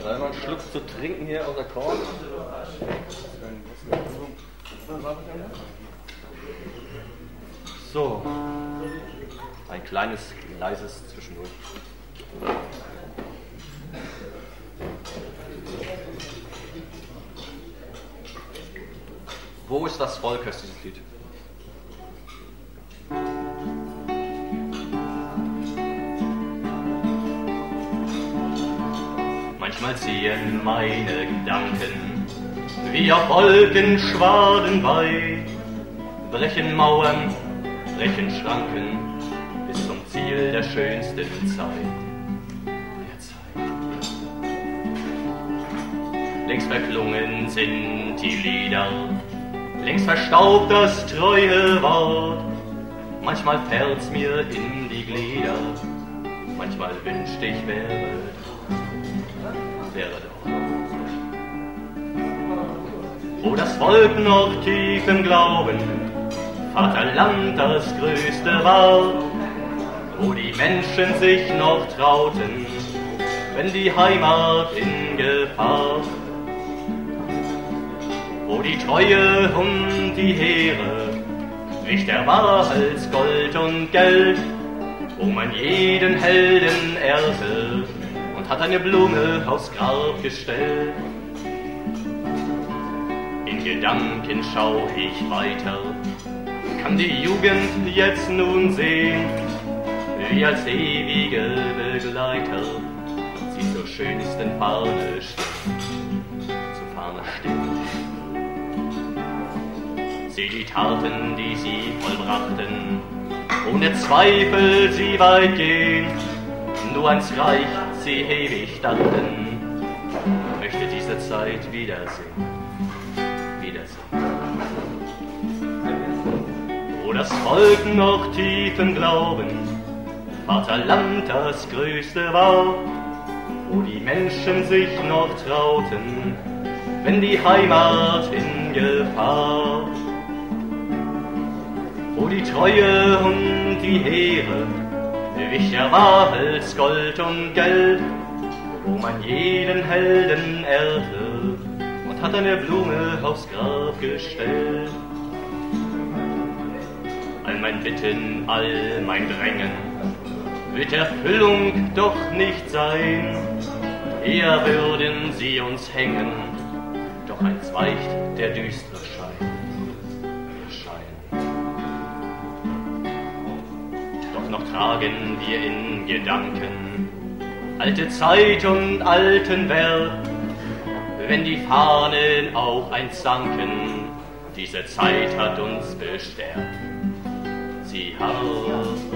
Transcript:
Mal einen Schluck zu trinken hier aus der Korn. So, ein kleines, leises Zwischendurch. Wo ist das Volk, heißt dieses Lied? Manchmal ziehen meine Gedanken wie auf Wolkenschwaden weit, brechen Mauern, brechen Schranken bis zum Ziel der schönsten Zeit. Längst verklungen sind die Lieder, längst verstaubt das treue Wort. Manchmal fällt's mir in die Glieder, manchmal wünscht ich wäre doch. Wo das Volk noch tief im Glauben Vaterland das Größte war, wo die Menschen sich noch trauten, wenn die Heimat in Gefahr, wo die Treue und die Heere wichtiger war als Gold und Geld, wo man jeden Helden ehrte und hat eine Blume aufs Grab gestellt. In Gedanken schau ich weiter, kann die Jugend jetzt nun sehen, wie als ewige Begleiter sie zur schönsten Fahne stehen, zur Fahne stehen. Sie die Taten, die sie vollbrachten, ohne Zweifel sie weit gehen, nur ans Reich sie ewig dachten, möchte diese Zeit wiedersehen. Wo das Volk noch tief im Glauben Vaterland das Größte war, wo die Menschen sich noch trauten, wenn die Heimat in Gefahr, wo die Treue und die Ehre wichtiger war als Gold und Geld, wo man jeden Helden ehrte und hat eine Blume aufs Grab gestellt. All mein Bitten, all mein Drängen wird Erfüllung doch nicht sein, eher würden sie uns hängen, doch eins weicht der düstere Schein. Doch noch tragen wir in Gedanken alte Zeit und alten Wert, wenn die Fahnen auch einst sanken, diese Zeit hat uns bestärkt. Sie hat